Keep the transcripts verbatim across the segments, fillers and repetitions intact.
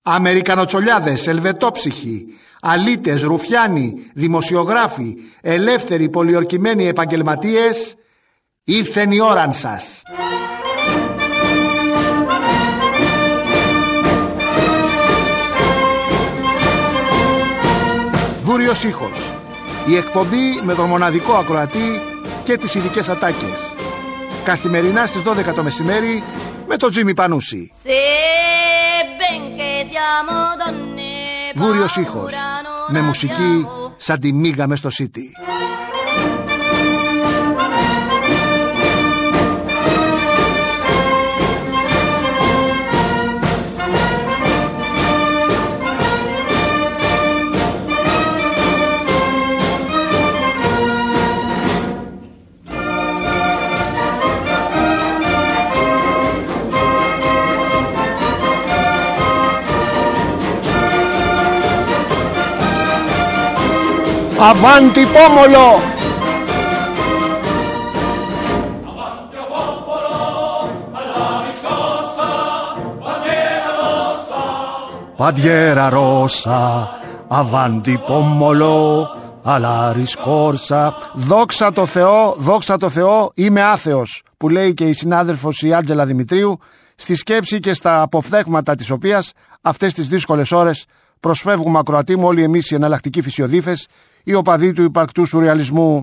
Αμερικανοτσολιάδες, ελβετόψυχοι, αλήτες, ρουφιάνοι, δημοσιογράφοι, ελεύθεροι, πολιορκημένοι επαγγελματίες, ήρθεν η ώραν σας. Βούριος ήχος. Η εκπομπή με τον μοναδικό ακροατή και τις ειδικές ατάκες. Καθημερινά στις δώδεκα το μεσημέρι με τον Τζίμι Πανούση. Βούριος ήχος. Με μουσική σαν τη μίγα μες στο Σίτι. Αβάντι πόμολο! Παντιέρα ρώσα, αβάντι πόμολο, αλλά ρισκόρσα. Δόξα τω Θεώ, δόξα τω Θεώ, είμαι άθεος, που λέει και η συνάδελφος η Άντζελα Δημητρίου, στη σκέψη και στα αποφθέγματα της οποίας αυτές τις δύσκολες ώρες προσφεύγουμε ακροατή μου όλοι εμείς οι εναλλακτικοί φυσιοδίφες, οι οπαδοί του υπαρκτού σουρεαλισμού.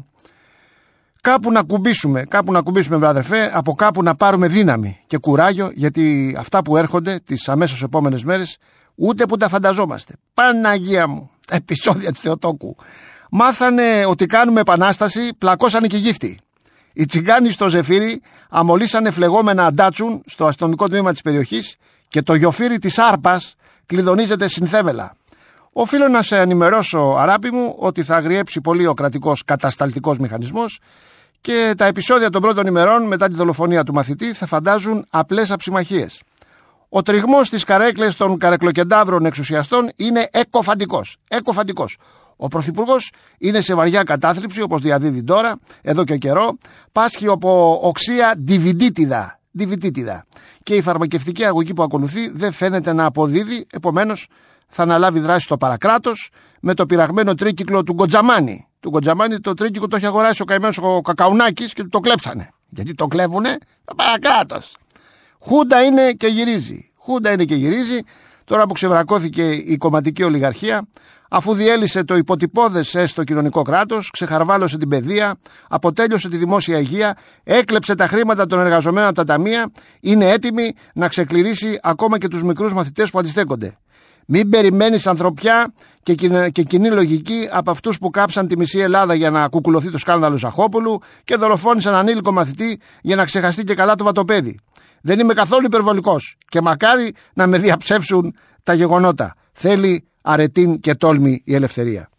Κάπου να κουμπίσουμε, κάπου να κουμπίσουμε, βράδερφε, από κάπου να πάρουμε δύναμη και κουράγιο, γιατί αυτά που έρχονται τις αμέσως επόμενες μέρες ούτε που τα φανταζόμαστε. Παναγία μου, επεισόδια της Θεοτόκου. Μάθανε ότι κάνουμε επανάσταση, πλακώσανε και γύφτη. Οι τσιγκάνοι στο Ζεφύρι αμολύσανε φλεγόμενα αντάτσουν στο αστυνομικό τμήμα της περιοχής και το γιοφύρι της Άρπας κλειδονίζεται συνθέμελα. Οφείλω να σε ενημερώσω, αράπη μου, ότι θα αγριέψει πολύ ο κρατικός κατασταλτικός μηχανισμός και τα επεισόδια των πρώτων ημερών μετά τη δολοφονία του μαθητή θα φαντάζουν απλές αψιμαχίες. Ο τριγμός στις καρέκλες των καρεκλοκεντάβρων εξουσιαστών είναι εκοφαντικός. εκοφαντικός. Ο Πρωθυπουργός είναι σε βαριά κατάθλιψη, όπως διαδίδει τώρα, εδώ και καιρό, πάσχει από οξία διβιτίτιδα. διβιτίτιδα. Και η φαρμακευτική αγωγή που ακολουθεί δεν φαίνεται να αποδίδει, επομένως θα αναλάβει δράση στο παρακράτος με το πειραγμένο τρίκυκλο του Γκοτζαμάνη. Του Γκοτζαμάνη το τρίκυκλο το έχει αγοράσει ο καημένος ο Κακαουνάκης και το κλέψανε. Γιατί το κλέβουνε? Το παρακράτος. Χούντα είναι και γυρίζει. Χούντα είναι και γυρίζει. Τώρα που ξεβρακώθηκε η κομματική ολιγαρχία, αφού διέλυσε το υποτυπώδες έστω κοινωνικό κράτος, ξεχαρβάλωσε την παιδεία, αποτέλειωσε τη δημόσια υγεία, έκλεψε τα χρήματα των εργαζομένων από τα ταμεία, είναι έτοιμη να ξεκληρίσει ακόμα και τους μικρούς μαθητές που αντιστέκονται. Μην περιμένεις ανθρωπιά και, και κοινή λογική από αυτούς που κάψαν τη μισή Ελλάδα για να κουκουλωθεί το σκάνδαλο Ζαχόπουλου και δολοφόνησαν ανήλικο μαθητή για να ξεχαστεί και καλά το βατοπέδι. Δεν είμαι καθόλου υπερβολικός και μακάρι να με διαψεύσουν τα γεγονότα. Θέλει αρετήν και τόλμη η ελευθερία.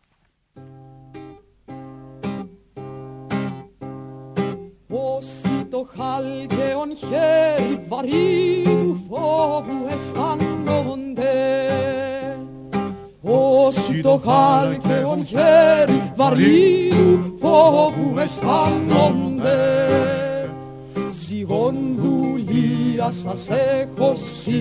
Όσοι το χάλκεον χέρι βαρύ του φόβου αισθάνονται, όσοι το χάλκεον χέρι βαρύ του φόβου αισθάνονται, ζυγόν δουλεία σας έχω σύ.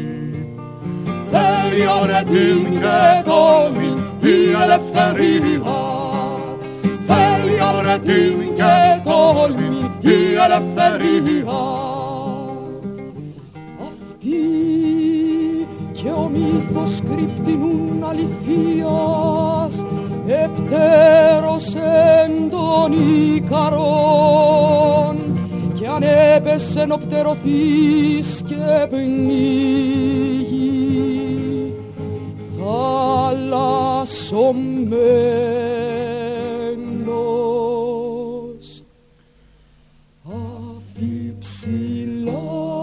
Θέλει αρετήν και τόλμη η ελευθερία, θέλει αρετήν και τόλμη η ελευθερία. Αυτοί και ο μύθος κρυπτινούν αληθείας επτέρως εν τον Ικαρόν, κι αν έπεσεν ο πτερωθείς και πνίγει θαλασσωμένος αφιψηλά,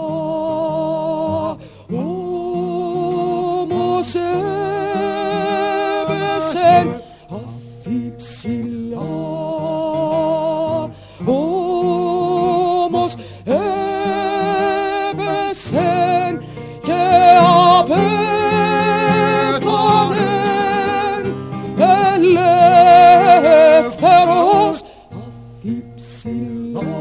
όμως έπεσεν αφιψηλά, όμως έπεσεν και απέ ελεύθερος αφιψηλά,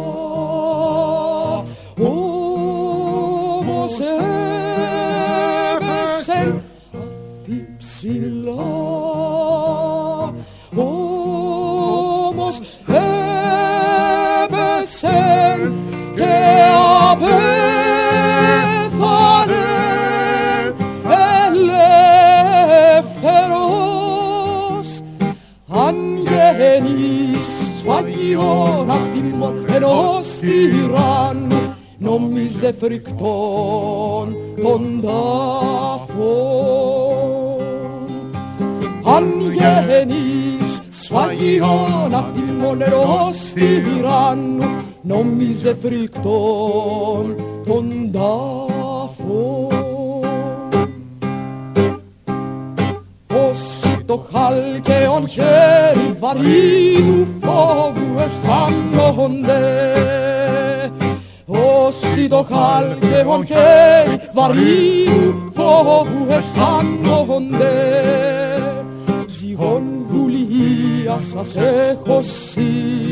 όμως έπεσεν στάθη ψηλά, όμως έπεσε και απέθανε ελεύθερος. Αν γεννείς σφαγιόν απ' τιμών ενός τυράννου, νόμιζε φρικτόν τον τάφον. Αν γεννείς σφαγιόν απ' τιμών ενός τυράννου, νόμιζε φρικτόν τον τάφον. Όσοι το χάλκεον χέρι βαρύ του φόβου αισθάνονται, όσοι το χάλκεον χέρι βαρύ του φόβου αισθάνονται, ζυγόν δουλεία σας έχω σύ.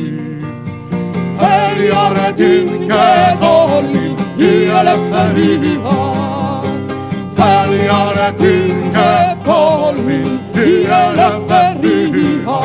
Φέρει αρετήν και τόλμη η ελευθερία, φέρει αρετήν και τόλμη η ελευθερία.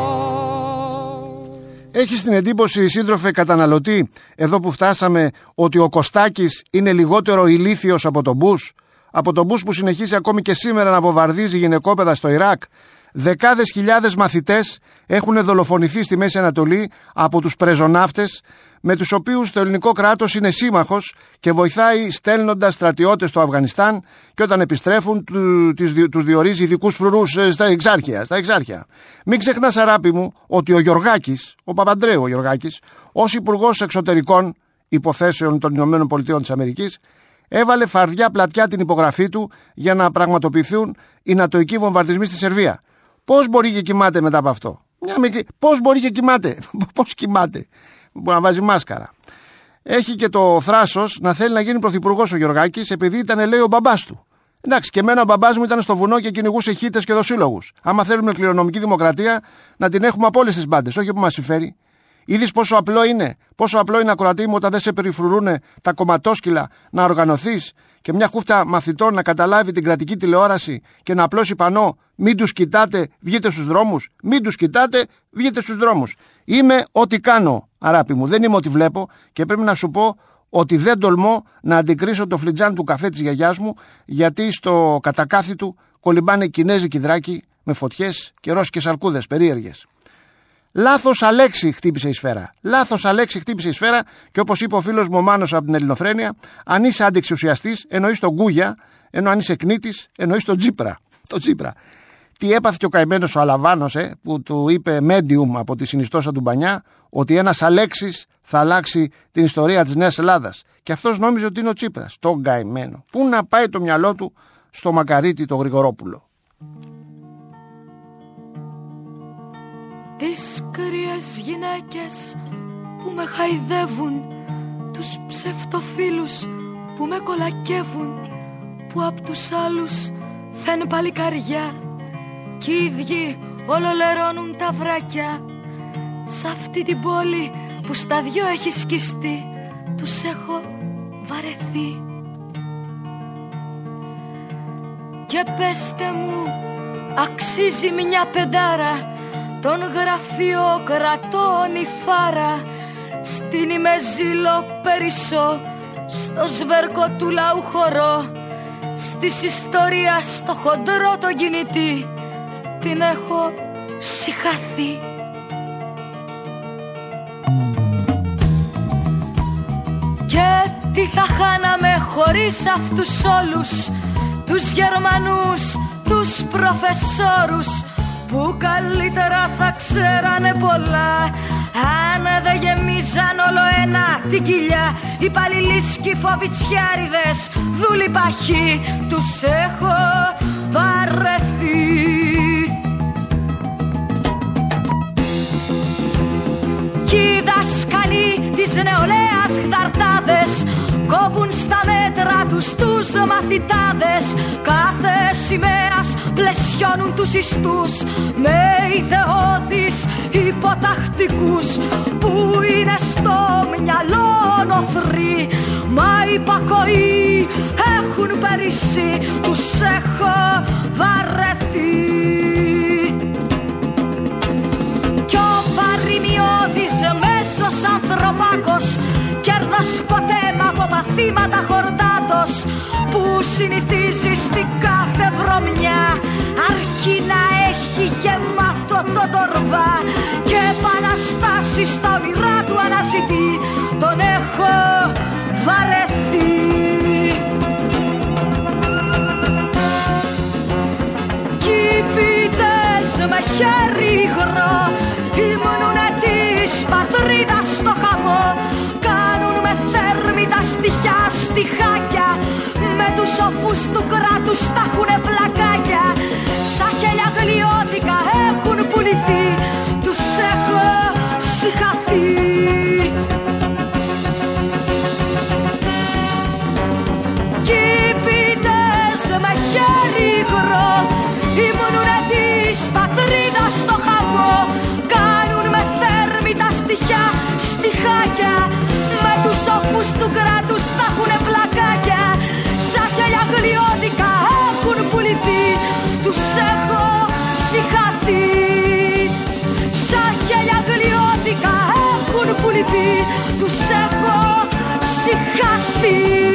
Έχεις την εντύπωση, σύντροφε καταναλωτή, εδώ που φτάσαμε, ότι ο Κωστάκης είναι λιγότερο ηλίθιος από τον Μπούς, από τον Μπούς που συνεχίζει ακόμη και σήμερα να βομβαρδίζει γυναικόπαιδα στο Ιράκ? Δεκάδες χιλιάδες μαθητές έχουν δολοφονηθεί στη Μέση Ανατολή από τους πρεζοναύτες, με τους οποίους το ελληνικό κράτος είναι σύμμαχος και βοηθάει στέλνοντας στρατιώτες στο Αφγανιστάν, και όταν επιστρέφουν τους διορίζει ειδικούς φρουρούς στα εξάρχεια, στα εξάρχεια. Μην ξεχνάς, αράπη μου, ότι ο Γιωργάκης, ο Παπαντρέου ο Γιωργάκης, ως Υπουργός Εξωτερικών Υποθέσεων των Ηνωμένων Πολιτειών της Αμερικής, έβαλε φαρδιά πλατιά την υπογραφή του για να πραγματοποιηθούν οι νατοικοί βομβαρδισμοί στη Σερβία. Πώς μπορεί και κοιμάται μετά από αυτό? Πώς μπορεί και κοιμάται? Πώς κοιμάται? Μπορεί να βάζει μάσκαρα. Έχει και το θράσος να θέλει να γίνει πρωθυπουργός ο Γιωργάκης, επειδή ήταν, λέει, ο μπαμπάς του. Εντάξει, και εμένα ο μπαμπάς μου ήταν στο βουνό και κυνηγούσε χίτες και δοσύλλογους. Άμα θέλουμε κληρονομική δημοκρατία, να την έχουμε από όλες τις μπάντες, όχι που μας συμφέρει. Είδεις πόσο απλό είναι, πόσο απλό είναι, ακροατή μου, όταν δεν σε περιφρουρούνε τα κομματόσκυλα, να οργανωθείς και μια χούφτα μαθητών να καταλάβει την κρατική τηλεόραση και να απλώσει πανό, μην τους κοιτάτε, βγείτε στους δρόμους. Μην τους κοιτάτε, βγείτε στους δρόμους. Είμαι ό,τι κάνω, αράπη μου, δεν είμαι ό,τι βλέπω, και πρέπει να σου πω ότι δεν τολμώ να αντικρίσω το φλιτζάν του καφέ της γιαγιάς μου, γιατί στο κατακάθι του κολυμπάνε κινέζικοι δράκοι με φωτιές και ρώσικες αρκούδες περίεργες. Λάθος αλέξη χτύπησε η σφαίρα. Λάθος αλέξη χτύπησε η σφαίρα, και όπως είπε ο φίλος μου ο Μάνος από την Ελληνοφρένεια, αν είσαι αντιεξουσιαστής, εννοείς τον Γκούγια, ενώ αν είσαι κνήτης, εννοείς τον Τσίπρα. Το Τσίπρα. Τι έπαθε και ο καημένος ο Αλαβάνος, ε, που του είπε medium από τη συνιστόσα του Μπανιά, ότι ένας Αλέξης θα αλλάξει την ιστορία της Νέας Ελλάδας. Και αυτός νόμιζε ότι είναι ο Τσίπρας. Τον καημένο. Πού να πάει το μυαλό του? Στο Μακαρίτη το Γρηγορόπουλο. Τις κρύες γυναίκες που με χαϊδεύουν, τους ψευτοφίλους που με κολακεύουν, που απ' τους άλλους θεν παλικαριά, κι οι ίδιοι ολολερώνουν τα βράκια. Σ' αυτή την πόλη που στα δυο έχει σκιστεί, τους έχω βαρεθεί. Και πέστε μου, αξίζει μια πεντάρα τον γραφειοκρατών η φάρα, στην ημεζήλο περισσό, στο σβέρκο του λαού χορό, στις ιστορίας στο χοντρό το κινητή, την έχω συχαθεί. Και τι θα χάναμε χωρίς αυτούς όλους, τους Γερμανούς, τους προφεσόρους, που καλύτερα θα ξέρανε πολλά, αν δεν γεμίζαν όλο ένα την κοιλιά. Οι παλιλίσκοι φοβιτσιάριδες, δούλοι παχοί, τους έχω βαρεθεί. Κι οι δάσκαλοι της νεολαίας χταρτάδες κόβουν στα μέτρα τους τους μαθητάδες. Κάθε σημαίας πλαισιώνουν τους ιστούς με ιδεώδεις υποτακτικούς, που είναι στο μυαλό νοθροί, μα υπακοή έχουν περίσει. Τους έχω θύματα χορτάτος που συνηθίζει στην κάθε βρωμιά, αρκεί να έχει γεμάτο το τορβά και επαναστάσεις στα όνειρά του αναζητεί. Τον έχω βαρεθεί. Κήπητες με χέρι υγρό ήμουνουνε της πατρίδας στο χαμό, κάνουν με θέρμητα στοιχιά στιχάκια, με τους σοφούς του κράτους τα έχουνε πλακάκια, σαν χέλια γλιώδικα έχουν πουληθεί, τους έχω συχαθεί. Κήπητες με χέρι υγρό ήμουνουνε της πατρίδας στο χαμό, κάνουν με θέρμητα στοιχιά στιχάκια, με τους σοφούς του κράτους τα έχουνε πλακάκια, σαν χέλια γλιώδικα έχουν πουληθεί, τους έχω συχαθεί. Σαν χέλια γλιώδικα έχουν πουληθεί, τους έχω συχαθεί.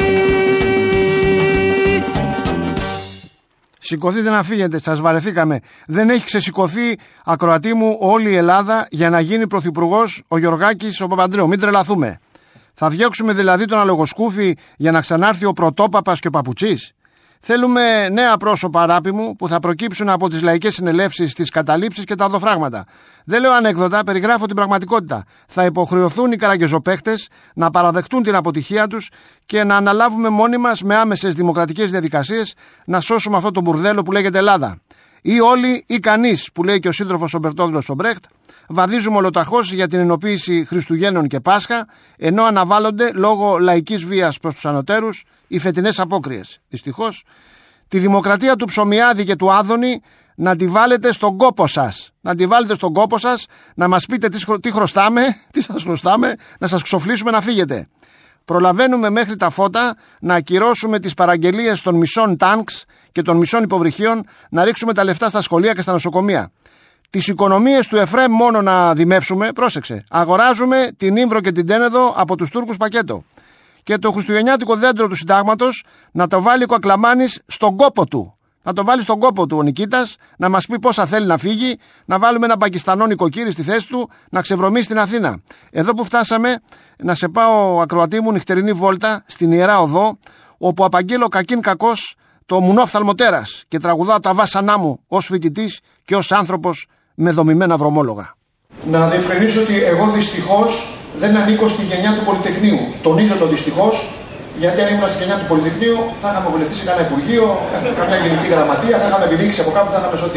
Σηκωθείτε να φύγετε, σας βαρεθήκαμε. Δεν έχει ξεσηκωθεί, ακροατή μου, όλη η Ελλάδα για να γίνει πρωθυπουργός ο Γιωργάκης ο Παπαντρέου. Μην τρελαθούμε. Θα διώξουμε δηλαδή τον αλογοσκούφι για να ξανάρθει ο πρωτόπαπας και ο παπουτσής. Θέλουμε νέα πρόσωπα, αγάπη μου, που θα προκύψουν από τις λαϊκές συνελεύσεις, τις καταλήψεις και τα οδοφράγματα. Δεν λέω ανέκδοτα, περιγράφω την πραγματικότητα. Θα υποχρεωθούν οι καραγκεζοπαίχτες να παραδεχτούν την αποτυχία τους και να αναλάβουμε μόνοι μας με άμεσες δημοκρατικές διαδικασίες να σώσουμε αυτό το μπουρδέλο που λέγεται Ελλάδα. Ή όλοι ή κανείς, που λέει και ο σύντροφος ο Μπερτόγλος ο Μπρέχτ, βαδίζουμε ολοταχώς για την ενοποίηση Χριστουγέννων και Πάσχα, ενώ αναβάλλονται λόγω λαϊκής βίας προς τους ανωτέρους οι φετινές απόκριες. Δυστυχώς, τη δημοκρατία του Ψωμιάδη και του Άδωνη να τη βάλετε στον κόπο σας. Να τη βάλετε στον κόπο σας, να μας πείτε τι χρωστάμε, τι σας χρωστάμε, να σας ξοφλήσουμε να φύγετε. Προλαβαίνουμε μέχρι τα φώτα να ακυρώσουμε τις παραγγελίες των μισών τάνκς και των μισών υποβρυχίων, να ρίξουμε τα λεφτά στα σχολεία και στα νοσοκομεία. Τις οικονομίες του Εφραίμ μόνο να δημεύσουμε, πρόσεξε. Αγοράζουμε την Ήμβρο και την Τένεδο από τους Τούρκους πακέτο. Και το χριστουγεννιάτικο δέντρο του συντάγματος να το βάλει ο Κακλαμάνης στον κόπο του. Να το βάλει στον κόπο του ο Νικήτας, να μας πει πόσα θέλει να φύγει, να βάλουμε ένα Πακιστανό νοικοκύρη στη θέση του, να ξεβρωμίσει στην Αθήνα. Εδώ που φτάσαμε, να σε πάω, ακροατή μου, νυχτερινή βόλτα στην Ιερά Οδό, όπου απαγγείλω κακήν κακός το μουνόφθαλμο τέρας και τραγουδάω τα βάσανά μου ως φοιτητής και ως άνθρωπος με δομημένα βρωμόλογα. Να διευκρινίσω ότι εγώ δυστυχώς δεν ανήκω στη γενιά του Πολυτεχνείου. Τονίζω το δυστυχώς, γιατί αν ήμουν στη γενιά του Πολυτεχνείου θα είχαμε βουλευτεί σε κανένα υπουργείο, καμιά γενική γραμματεία, θα είχαμε επιδείξει από κάπου, θα είχαμε σωθεί.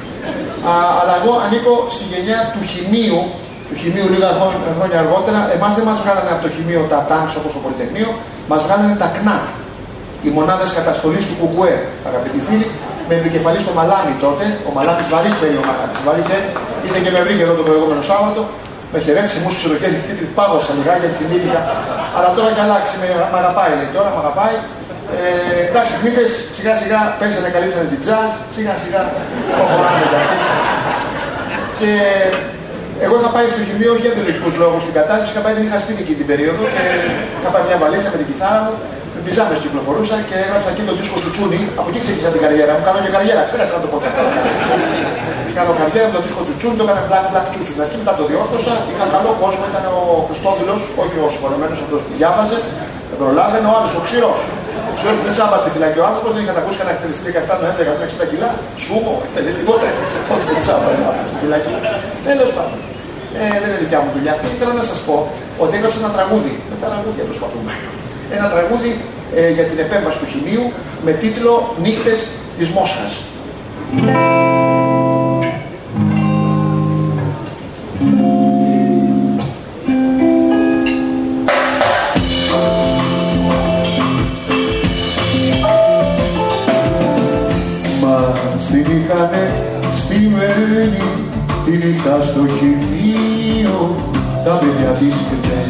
Α, αλλά εγώ ανήκω στη γενιά του χημείου, του χημείου λίγα χρόνια αργότερα. Εμάς δεν μας βγάλανε από το χημείο τα τάγκς όπως το Πολυτεχνείο, μας βγάλανε τα ΚΝΑΚ, οι μονάδες καταστολής του Κουκουέ, αγαπητοί φίλοι, με επικεφαλή στο Μαλάμι τότε. Ο Μαλάμις βαρύχε ο Μαλάμις, βαρύχε, ήρθε και με βρήκε εδώ το προηγούμενο Σάββατο. Με χαιρέτησε, μου στους χέρι, την πάγωσα λιγάκι γιατί θυμήθηκα. Αλλά τώρα έχει αλλάξει, με, μ' αγαπάει λέει τώρα, μ' αγαπάει. Ε, εντάξει, χνίτες σιγά σιγά παίζανε, καλύψανε την τζαζ, σιγά σιγά προχωράνε και αυτοί. Και εγώ είχα πάει στο χημείο όχι για ιδεολογικούς λόγους στην κατάληψη, είχα πάει, δεν είχα σπίτι εκεί την περίοδο και είχα πάει μια βαλίτσα με την κιθάρα μου, με πιζάμες κυκλοφορούσα και έγραψα εκεί τον δίσκο Τσουτσούνι. Από εκεί ξεκίνησα την καριέρα μου, κάνω και καριέρα, ξέχασα να το πω και αυτά. Κάνω καριέρα με τον δίσκο Τσουτσούνι, το έκανα Black Black Τσουτσούνι. Αρχή μετά το διόρθωσα, είχα καλό κόσμο, ήταν ο Χριστόδουλος, όχι ο συγχωρεμένος αυτός που διάβαζε, δεν προλάβαινε, ο άλλος ο Ξηρός. Ο Ξηρός που δεν τσάμπα στη φυλακή ο άνθρωπος, δεν είχατε ακούσει κανένα εκτελεστή δεκαεπτά Νοέμβρη εκατόν εξήντα κιλά, σούμο, εκτελεστή ποτέ. Όχι δεν τσάμπα στη φυλακή. Τέλος πάντων. Ε, δεν είναι δικιά μου δουλειά αυτή. Θέλω να σας πω ότι έγραψα ένα τραγούδι. Με τα τραγούδια προσπαθούμε. Ένα τραγούδι ε, για την επέμβαση του χημείου με τίτλο Νύχτες της Μόσχας. Μας την είχανε στημένη τη νύχτα στο χημείο τα παιδιά της ΚΤΕ.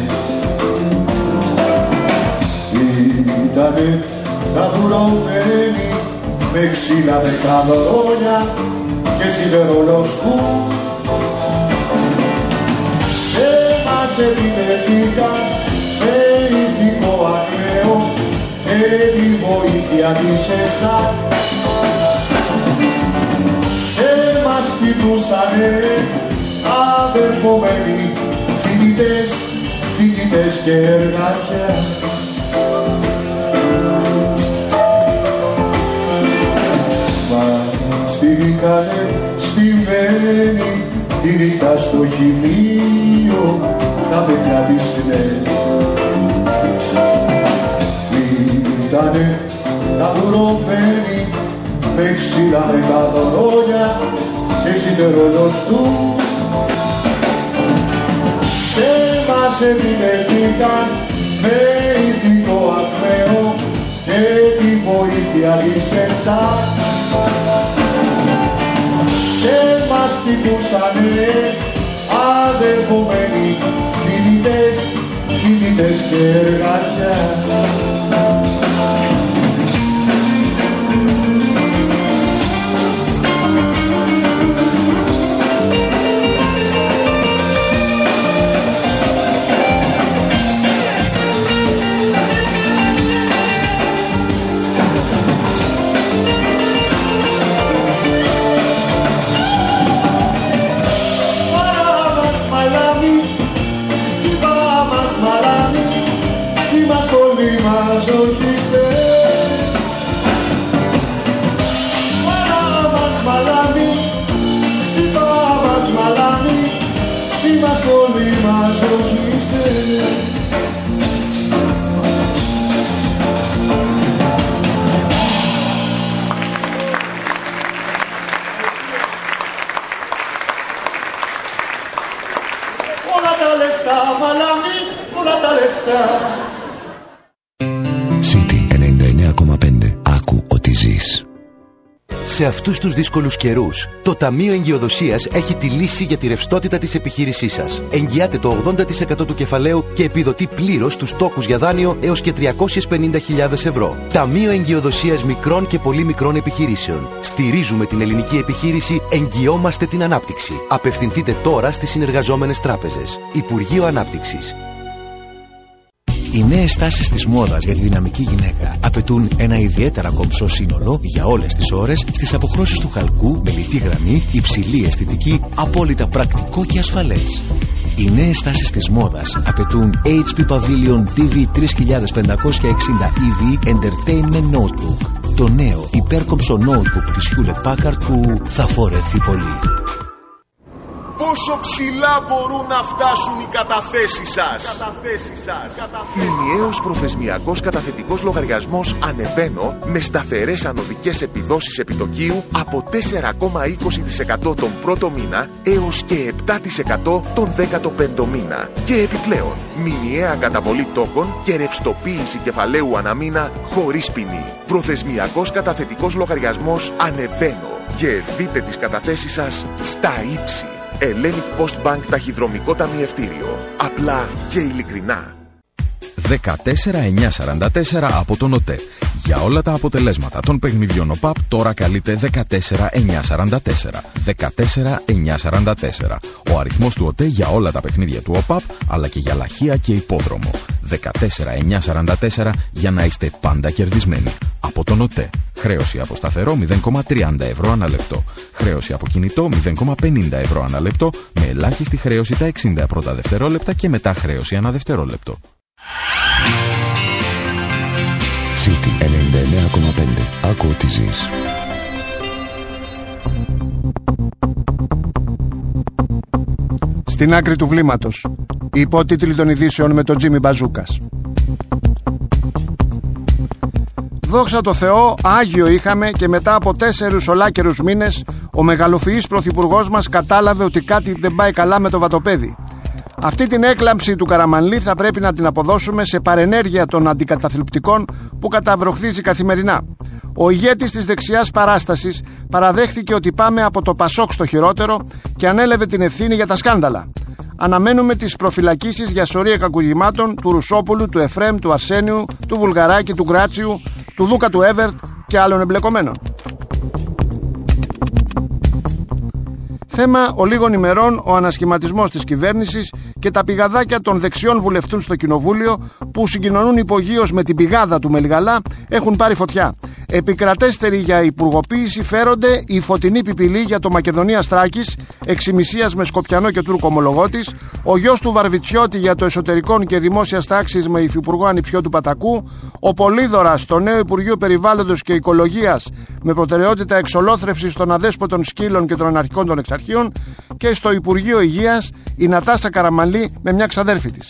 Ήτανε ταμπουρωμένοι με ξύλα δεκαδρόνια και σιδερολοσκού και μας επιδεθήκαν με ηθικό ακραίο και τη βοήθεια της ΕΣΑ. Και μας χτυπούσανε αδερφομένοι φοιτητές, φοιτητές και εργάτια. Μας στηρίκανε στημένοι τη νύχτα στο χημείο τα παιδιά της νέας. Ήτανε ταμπουρωμένοι με ξύλα με καδονόνια και σιδερόλος του και μας επιτεθήκαν με ηθικό ακμαίο και τη βοήθεια της ΕΣΑ και μας χτυπούσανε αδερφομένοι φοιτητές, φοιτητές και εργάτια. Όλα τα λεφτά, μαλάμι, όλα τα λεφτά. City ενενήντα εννέα κόμμα πέντε. Άκου ότι ζεις. Σε αυτούς τους δύσκολους καιρούς, το Ταμείο Εγκυοδοσίας έχει τη λύση για τη ρευστότητα της επιχείρησής σας. Εγγυάται το ογδόντα τοις εκατό του κεφαλαίου και επιδοτεί πλήρως τους τόκους για δάνειο έως και τριακόσιες πενήντα χιλιάδες ευρώ. Ταμείο Εγκυοδοσίας μικρών και πολύ μικρών επιχειρήσεων. Στηρίζουμε την ελληνική επιχείρηση, εγγυόμαστε την ανάπτυξη. Απευθυνθείτε τώρα στις συνεργαζόμενες τράπεζες. Υπουργείο Ανάπτυξης. Οι νέες τάσεις της μόδας για τη δυναμική γυναίκα απαιτούν ένα ιδιαίτερα κομψό σύνολο για όλες τις ώρες στις αποχρώσεις του χαλκού με λιτή γραμμή, υψηλή αισθητική, απόλυτα πρακτικό και ασφαλές. Οι νέες τάσεις της μόδας απαιτούν έιτς πι Pavilion ντι βι τρεις χιλιάδες πεντακόσια εξήντα ι βι Entertainment Notebook. Το νέο υπέρκομψο notebook της Hewlett Packard που θα φορεθεί πολύ. Πόσο ψηλά μπορούν να φτάσουν οι καταθέσεις σας? Μηνιαίος προθεσμιακός καταθετικός λογαριασμός Ανεβαίνω με σταθερές ανωδικές επιδόσεις επιτοκίου από τέσσερα κόμμα είκοσι τοις εκατό τον πρώτο μήνα έως και επτά τοις εκατό τον δέκατο πέμπτο μήνα. Και επιπλέον, μηνιαία καταβολή τόκων και ρευστοποίηση κεφαλαίου αναμήνα χωρίς ποινή. Προθεσμιακός καταθετικός λογαριασμός Ανεβαίνω. Και δείτε τις καταθέσεις σας στα ύψη. Hellenic Post Bank ταχυδρομικό ταμιευτήριο. Απλά και ειλικρινά. δεκατέσσερα χιλιάδες εννιακόσια σαράντα τέσσερα από τον ΟΤΕ. Για όλα τα αποτελέσματα των παιχνιδιών ΟΠΑΠ τώρα καλείτε δεκατέσσερα χιλιάδες εννιακόσια σαράντα τέσσερα. δεκατέσσερα χιλιάδες εννιακόσια σαράντα τέσσερα. Ο αριθμός του ΟΤΕ για όλα τα παιχνίδια του ΟΠΑΠ αλλά και για λαχεία και υπόδρομο. δεκατέσσερα χιλιάδες εννιακόσια σαράντα τέσσερα για να είστε πάντα κερδισμένοι. Από τον ΟΤΕ. Χρέωση από σταθερό μηδέν κόμμα τριάντα ευρώ ανά λεπτό. Χρέωση από κινητό μηδέν κόμμα πενήντα ευρώ ανά λεπτό με ελάχιστη χρέωση τα εξήντα πρώτα δευτερόλεπτα και μετά χρέωση ανά δευτερόλεπτο. City ενενήντα εννέα κόμμα πέντε. Άκου ότι ζεις. Στην άκρη του βλήματος. Οι υπότιτλοι των ειδήσεων με τον Τζίμι Μπαζούκας. Δόξα τω Θεώ, Άγιο είχαμε και μετά από τέσσερους ολάκερους μήνες ο μεγαλοφυής πρωθυπουργός μας κατάλαβε ότι κάτι δεν πάει καλά με το βατοπέδι. Αυτή την έκλαμψη του Καραμανλή θα πρέπει να την αποδώσουμε σε παρενέργεια των αντικαταθλιπτικών που καταβροχθίζει καθημερινά. Ο ηγέτης της δεξιάς παράστασης παραδέχθηκε ότι πάμε από το Πασόκ στο χειρότερο και ανέλαβε την ευθύνη για τα σκάνδαλα. Αναμένουμε τις προφυλακίσεις για σωρία κακουργημάτων του Ρουσόπουλου, του Εφρέμ, του Αρσένιου, του Βουλγαράκη, του Γκράτσιου, του Δούκα του Έβερτ και άλλων εμπλεκομένων. Θέμα ολίγων ημερών ο ανασχηματισμός της κυβέρνησης και τα πηγαδάκια των δεξιών βουλευτών στο κοινοβούλιο που συγκοινωνούν υπογείως με την πηγάδα του Μελιγαλά έχουν πάρει φωτιά. Επικρατέστεροι για υπουργοποίηση φέρονται οι φωτεινοί πιπιλοί για το Μακεδονία Στράκης, εξημισίας με Σκοπιανό και Τούρκο ομολογό της, ο γιος του Βαρβιτσιώτη για το εσωτερικών και δημόσιας τάξης με υφυπουργό Ανιψιώτου Πατακού, ο Πολύδωρας στο νέο Υπουργείο Περιβάλλοντος και Οικολογίας με προτεραιότητα εξολόθρευσης των αδέσποτων σκύλων και των αναρχικών των εξαρχείων και στο Υπουργείο Υγείας η Νατάσα Καραμανλή με μια ξαδέρφη της.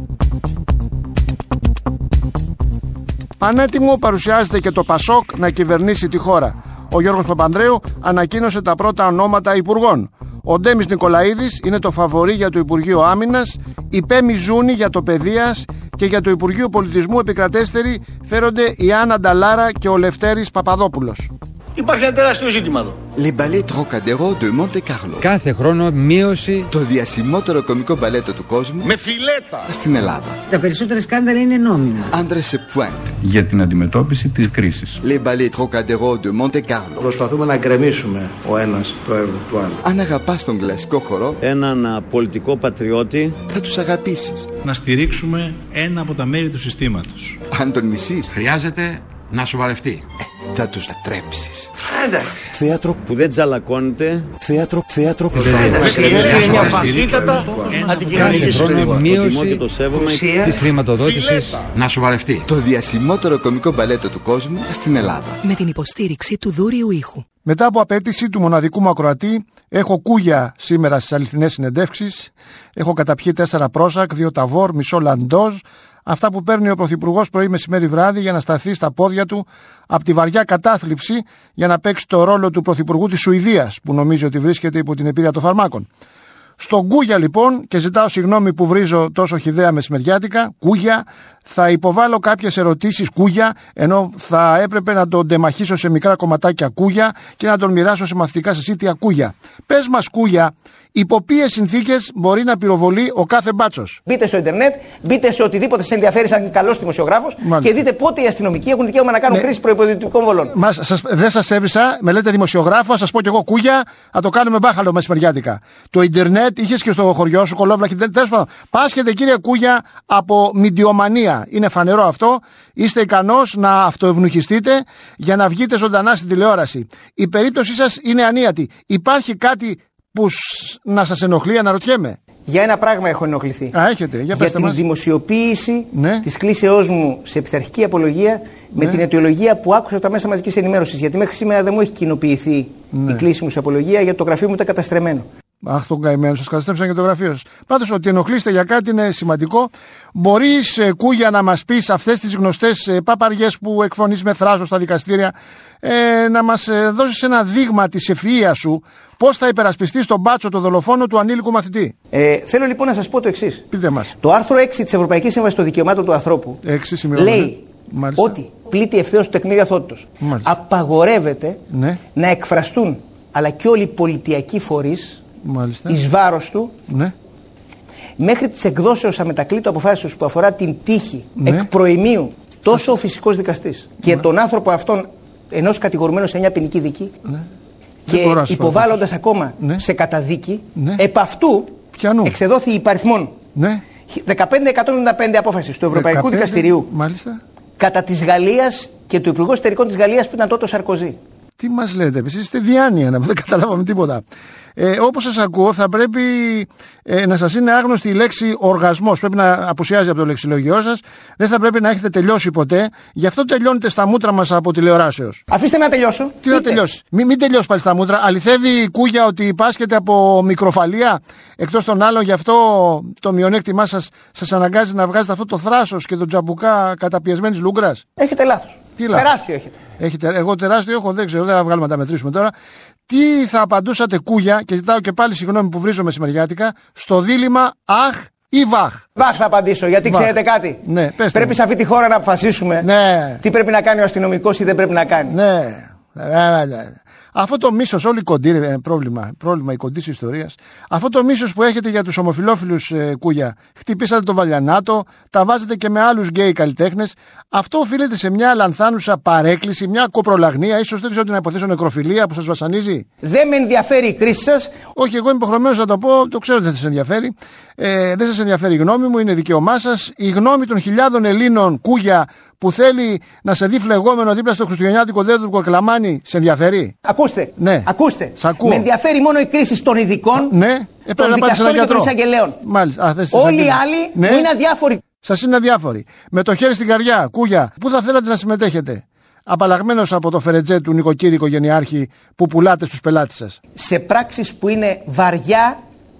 Ανέτοιμο παρουσιάζεται και το Πασόκ να κυβερνήσει τη χώρα. Ο Γιώργος Παπανδρέου ανακοίνωσε τα πρώτα ονόματα υπουργών. Ο Ντέμις Νικολαίδης είναι το φαβορί για το Υπουργείο Άμυνας, η Πέμη Ζούνη για το Παιδείας και για το Υπουργείο Πολιτισμού επικρατέστεροι φέρονται η Άννα Νταλάρα και ο Λευτέρης Παπαδόπουλος. Υπάρχει ένα τεράστιο ζήτημα εδώ. Les ballets Trocadero de Monte Carlo. Κάθε χρόνο μείωση. Το διασημότερο κομικό μπαλέτο του κόσμου. Με φιλέτα. Στην Ελλάδα. Τα περισσότερα σκάνδαλα είναι νόμιμα. Άντρε σε pointe. Για την αντιμετώπιση της κρίσης. Les ballets Trocadero de Monte Carlo. Προσπαθούμε να γκρεμίσουμε ο ένας το έργο του άλλου. Αν αγαπάς τον κλασικό χορό, έναν πολιτικό πατριώτη, θα τους αγαπήσεις. Να στηρίξουμε ένα από τα μέρη του συστήματος. Αν τον μισείς, χρειάζεται να σοβαρευτεί. Ε, θα τους ατρέψεις. Εντάξει. Θέατρο που δεν τζαλακώνεται. Θέατρο, θέατρο που δεν είναι μια παθήτατα αντικειμενικής χρόνο μείωση της χρηματοδότησης. Να σοβαρευτεί. Το διασημότερο κομικό μπαλέτο του κόσμου στην Ελλάδα. Με την υποστήριξη του Δούριου Ήχου. Μετά από απέτηση του μοναδικού μου ακροατή, έχω κούγια σήμερα στις αληθινές συνεντεύξεις. Έχω καταπιεί τέσσερα πρόσακ, δύο ταβόρ, μισό λαντόζ. Αυτά που παίρνει ο Πρωθυπουργός πρωί, μεσημέρι, βράδυ για να σταθεί στα πόδια του από τη βαριά κατάθλιψη για να παίξει το ρόλο του Πρωθυπουργού της Σουηδίας, που νομίζει ότι βρίσκεται υπό την επίρρεια των φαρμάκων. Στον Κούγια λοιπόν, και ζητάω συγγνώμη που βρίζω τόσο χυδαία μεσημεριάτικα, Κούγια, θα υποβάλω κάποιες ερωτήσεις Κούγια, ενώ θα έπρεπε να τον τεμαχίσω σε μικρά κομματάκια Κούγια και να τον μοιράσω σε μαθητικά συσίτια Κούγια. Πες μας Κούγια, υπό ποιες συνθήκες μπορεί να πυροβολεί ο κάθε μπάτσος? Μπείτε στο Ιντερνετ, μπείτε σε οτιδήποτε σας ενδιαφέρει σαν καλός δημοσιογράφος και δείτε πότε οι αστυνομικοί έχουν δικαίωμα να κάνουν ναι. κρίση προϋποδοτικών βολών. Μας, σας, δεν σας έβρισα, με λέτε δημοσιογράφο, σας πω κι εγώ Κούγια, να το κάνουμε μπάχαλο μεσημεριάτικα. Το Ιντερνετ είχες και στο χωριό σου, κολόβλαχη, τέλος πάντων. Πάσχετε κύριε Κούγια από μιντιομανία. Είναι φανερό αυτό. Είστε ικανός να αυτοευνοχιστείτε για να βγείτε ζωντανά στην τηλεόραση. Η περίπτωσή σας είναι ανίατη. Υπάρχει κάτι που να σας ενοχλεί, αναρωτιέμαι? Για ένα πράγμα έχω ενοχληθεί. Α, έχετε. Για, για την μας. δημοσιοποίηση ναι. της κλήσεώς μου σε πειθαρχική απολογία με ναι. την αιτιολογία που άκουσα από τα μέσα μαζικής ενημέρωσης. Γιατί μέχρι σήμερα δεν μου έχει κοινοποιηθεί ναι. η κλήση μου σε απολογία, γιατί το γραφείο μου ήταν καταστρεμμένο. Αχ, τον καημένο, σας καταστρέψαν και το γραφείο σας. Πάντως, ότι ενοχλείστε για κάτι είναι σημαντικό. Μπορείς, ε, Κούγια, να μας πεις αυτές τις γνωστές ε, παπαριές που εκφωνείς με θράσος στα δικαστήρια, ε, να μας ε, δώσεις ένα δείγμα της ευφυΐας σου, πώς θα υπερασπιστείς τον μπάτσο, το δολοφόνο του ανήλικου μαθητή? Ε, θέλω λοιπόν να σας πω το εξής. Πείτε μας. Το άρθρο έξι της Ευρωπαϊκής Σύμβασης των Δικαιωμάτων του Ανθρώπου έξι, λέει Μάλιστα. ότι πλήττει ευθέως του τεκμήριου αθωότητος. Απαγορεύεται ναι. να εκφραστούν, αλλά και όλοι οι πολιτιακοί φορείς, Μάλιστα. εις βάρος του, ναι. μέχρι τις εκδόσεως αμετακλήτου αποφάσεως που αφορά την τύχη ναι. εκ προημίου, τόσο ο φυσικός δικαστής ναι. και τον άνθρωπο αυτόν ενός κατηγορουμένου σε μια ποινική δίκη ναι. και υποβάλλοντας ακόμα ναι. σε καταδίκη, ναι. επ' αυτού Πιανού. εξεδόθη υπαριθμών ναι. δεκαπέντε εκατόν εβδομήντα πέντε απόφαση του Ευρωπαϊκού δεκαπέντε, Δικαστηρίου μάλιστα. κατά της Γαλλίας και του Υπουργού Εσωτερικών της Γαλλίας που ήταν τότε ο Σαρκοζή. Τι μας λέτε, εσείς είστε διάνοια, να δεν καταλάβαμε τίποτα. Ε, όπως σας ακούω, θα πρέπει ε, να σας είναι άγνωστη η λέξη οργασμός. Πρέπει να απουσιάζει από το λεξιλογιό σας. Δεν θα πρέπει να έχετε τελειώσει ποτέ. Γι' αυτό τελειώνετε στα μούτρα μας από τηλεοράσεως. Αφήστε με να τελειώσω. Τι να τελειώσει. Μην, μην τελειώσει πάλι στα μούτρα. Αληθεύει η Κούγια ότι πάσχετε από μικροφαλία? Εκτός των άλλων, γι' αυτό το μειονέκτημά σας σας αναγκάζει να βγάζετε αυτό το θράσος και τον τζαμπουκά καταπιεσμένης λούγκρας. Έχετε λάθος. Τι λάθος? Τεράστιο έχετε. έχετε. Εγώ τεράστιο έχω, δεν ξέρω, δεν θα βγάλουμε να τα μετρήσουμε τώρα. Τι θα απαντούσατε, Κούγια, και ζητάω και πάλι συγγνώμη που βρίζω μεσημεριάτικα, στο δίλημμα αχ ή βαχ? Βαχ θα απαντήσω, γιατί βαχ. Ξέρετε κάτι. Ναι, πρέπει μου. σε αυτή τη χώρα να αποφασίσουμε ναι. τι πρέπει να κάνει ο αστυνομικός ή δεν πρέπει να κάνει. Ναι. Αυτό το μίσος, όλη η κοντή, ε, πρόβλημα, πρόβλημα η κοντής ιστορίας, αυτό το μίσος που έχετε για τους ομοφυλόφιλους, ε, Κούγια, χτυπήσατε τον Βαλιανάτο, τα βάζετε και με άλλους γκέι καλλιτέχνες, αυτό οφείλεται σε μια λανθάνουσα παρέκκληση, μια κοπρολαγνία, ίσως δεν ξέρω τι να υποθέσω, νεκροφιλία που σας βασανίζει. Δεν με ενδιαφέρει η κρίση σας. Όχι, εγώ είμαι υποχρεωμένος να το πω, το ξέρω ότι δεν σας ενδιαφέρει. Ε, δεν σας ενδιαφέρει η γνώμη μου, είναι δικαίωμά σας. Η γνώμη των χιλιάδων Ελλήνων, Κούγια, που θέλει να σε δει φλεγόμενο δίπλα στο χριστουγεννιάτικο δέντρο του Κοκλαμάνη, σε ενδιαφέρει? Ακούστε. Ναι. Ακούστε. Σ' ακούω. Με ενδιαφέρει μόνο η κρίση των ειδικών, ναι. ε, των δικαστών και των εισαγγελέων. Μάλιστα. Α, όλοι οι άλλοι ναι. μου είναι αδιάφοροι. Σας είναι αδιάφοροι. Με το χέρι στην καρδιά, Κούγια, πού θα θέλατε να συμμετέχετε? Απαλλαγμένος από το φερετζέ του νοικοκύρικο γενιάρχη που πουλάτε στους πελάτες σας. Σε πράξεις που είναι βαριά,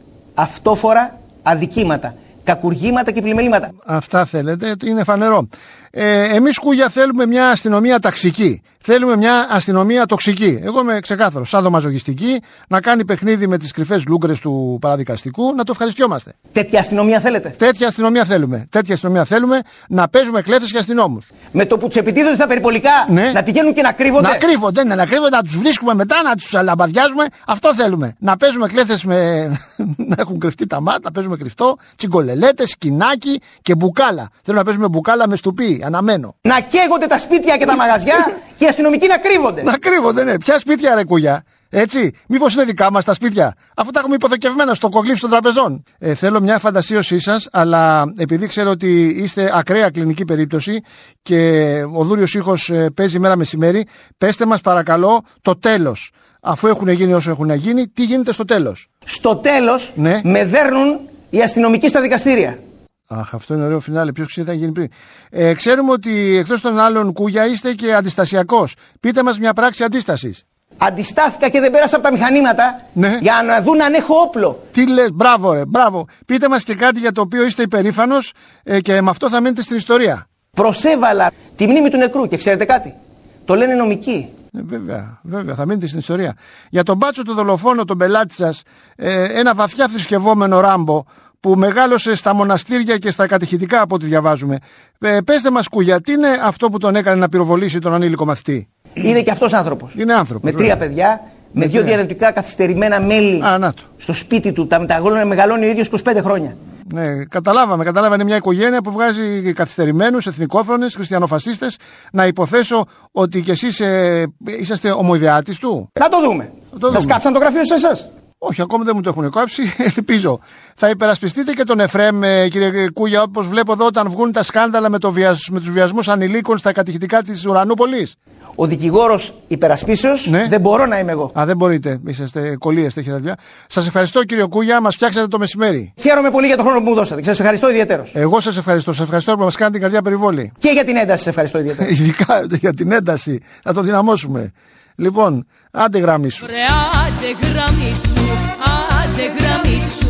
αυτόφορα αδικήματα, κακουργήματα και πλημελήματα. Αυτά θέλετε, είναι φανερό. Ε, εμείς, Κούγια, θέλουμε μια αστυνομία ταξική. Θέλουμε μια αστυνομία τοξική. Εγώ είμαι ξεκάθαρος, σαδομαζογιστική, να κάνει παιχνίδι με τις κρυφές λούγκρες του παραδικαστικού, να το ευχαριστιόμαστε. Τέτοια αστυνομία θέλετε? Τέτοια αστυνομία θέλουμε. Τέτοια αστυνομία θέλουμε, να παίζουμε κλέφτες και αστυνόμους. Με το που τους επιτίθονται στα περιπολικά, ναι. να πηγαίνουν και να κρύβονται. Να κρύβονται, ναι, να κρύβονται, να τους βρίσκουμε μετά, να τους λαμπαδιάζουμε. Αυτό θέλουμε. Να παίζουμε κλέφτες με. να έχουν κρυφτεί τα μάτια, να παίζουμε κρυφτό, τσιγκολελέτες, σκινάκι και μπουκάλα. Θέλω να παίζουμε μπουκάλα με στουπί, αναμένο. Να καίγονται τα σπίτια και τα μαγαζιά και οι αστυνομικοί να κρύβονται. Να κρύβονται, ναι. Ποια σπίτια, ρε Κούγια? Έτσι, μήπως είναι δικά μας τα σπίτια? Αφού τα έχουμε υποθηκευμένα στο κοκλήφι των τραπεζών. Ε, θέλω μια φαντασίωσή σας, αλλά επειδή ξέρω ότι είστε ακραία κλινική περίπτωση και ο δούριος ήχος ε, παίζει μέρα μεσημέρι, πέστε μας παρακαλώ το τέλος. Αφού έχουν γίνει όσο έχουν γίνει, τι γίνεται στο τέλος? Στο τέλος ναι. με δέρνουν οι αστυνομικοί στα δικαστήρια. Αχ, αυτό είναι ωραίο φινάλε. Ποιος ξέρει τι θα γίνει πριν. Ε, ξέρουμε ότι εκτός των άλλων, Κούγια, είστε και αντιστασιακός. Πείτε μας μια πράξη αντίστασης. Αντιστάθηκα και δεν πέρασα από τα μηχανήματα ναι. για να δουν αν έχω όπλο. Τι λες, μπράβο, ρε, μπράβο. Πείτε μας και κάτι για το οποίο είστε υπερήφανος ε, και με αυτό θα μείνετε στην ιστορία. Προσέβαλα τη μνήμη του νεκρού και ξέρετε κάτι? Το λένε νομικοί. Ε, βέβαια, βέβαια, θα μείνετε στην ιστορία. Για τον μπάτσο του δολοφόνο, τον πελάτη σας, ε, ένα βαθιά θρησκευόμενο Ράμπο, που μεγάλωσε στα μοναστήρια και στα κατηχητικά από ό,τι διαβάζουμε. Ε, πέστε μας, Κούγια, τι είναι αυτό που τον έκανε να πυροβολήσει τον ανήλικο μαθητή? Είναι και αυτός άνθρωπος. Είναι άνθρωπος. Με τρία παιδιά, με δύο διανοητικά καθυστερημένα μέλη Α, στο σπίτι του. Τα μεταγόλωνα μεγαλώνει ο ίδιος είκοσι πέντε χρόνια. Ναι, καταλάβαμε, καταλάβαμε. Είναι μια οικογένεια που βγάζει καθυστερημένους, εθνικόφρονες, χριστιανοφασίστες. Να υποθέσω ότι κι εσείς ε, είσαστε ομοειδεάτης του. Να το δούμε. Το Σας δούμε. Κάψαν το γραφείο σε εσάς? Όχι, ακόμα δεν μου το έχουν κάψει. Ελπίζω. Θα υπερασπιστείτε και τον Εφρέμ, κύριε Κούγια, όπως βλέπω εδώ, όταν βγουν τα σκάνδαλα με, το βιασ... με τους βιασμούς ανηλίκων στα κατηχητικά της Ουρανούπολης. Ο δικηγόρος υπερασπίσεως ναι. δεν μπορώ να είμαι εγώ. Α, δεν μπορείτε. Είσαστε κολλίες, έχετε δουλειά. Σας ευχαριστώ, κύριε Κούγια, μας φτιάξατε το μεσημέρι. Χαίρομαι πολύ για τον χρόνο που μου δώσατε. Σας ευχαριστώ ιδιαίτερος. Εγώ σας ευχαριστώ. Σας ευχαριστώ που μας κάνετε την καρδιά περιβόλη. Και για την ένταση σας ευχαριστώ ιδιαίτερα. Ειδικά για την ένταση. Να το δυναμώσουμε. Λοιπόν, άντε γραμμή σου. Ρε άντε γραμμή σου, άντε γραμμή σου.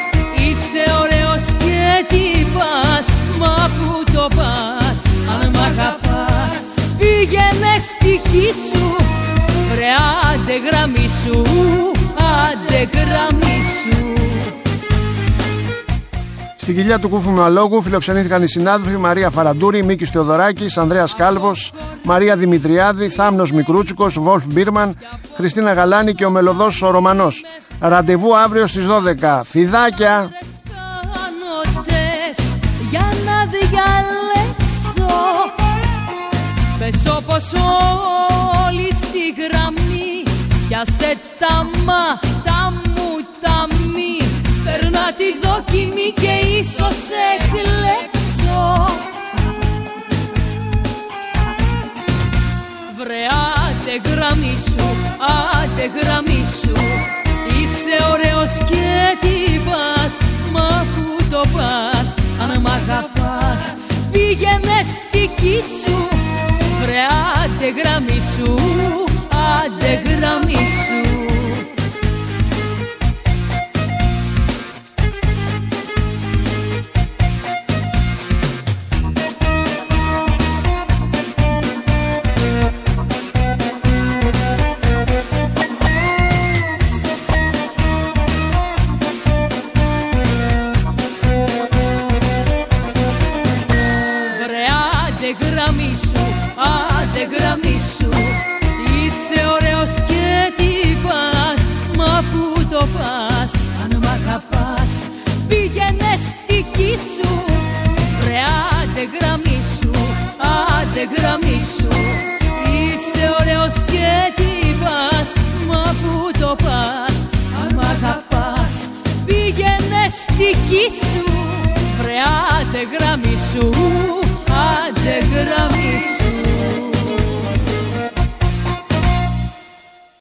Είσαι ωραίος και τι πας, μα που το πας. Αν μ' αγαπάς, πήγαινε στη χή σου. Ρε άντε γραμμή σου, άντε γραμμή σου. Στην κοιλιά του Κούφου Μαλόγου φιλοξενήθηκαν οι συνάδελφοι Μαρία Φαραντούρη, Μίκης Θεοδωράκης, Ανδρέας Κάλβος, Μαρία Δημητριάδη, Θάμνος Μικρούτσικος, Βολφ Μπίρμαν, Χριστίνα Γαλάνη και ο Μελωδός ο Ρωμανός. Ραντεβού αύριο στις δώδεκα. Φιδάκια! Για να διαλέξω, πες όπως όλοι στη γραμμή, πιάσε τα μα, τα μου, τα μη. Περνά τη δοκιμή και ίσως εκλέξω. Βρε άντε γραμμή σου, άντε γραμμή σου. Είσαι ωραίος και τι πας, μα που το πας. Αν μ' αγαπάς, πήγαινε στη χή σου. Βρε άντε γραμμή σου, άντε γραμμή σου. Γραμμή σου, άντε γραμμή σου. Είσαι ωραίος και άντε γραμμή σου. Είσαι ωραίος και τι πας, μα που το πας. Αν μ' αγαπάς πήγαινε στη γη σου. Βρε άντε γραμμή σου, άντε γραμμή.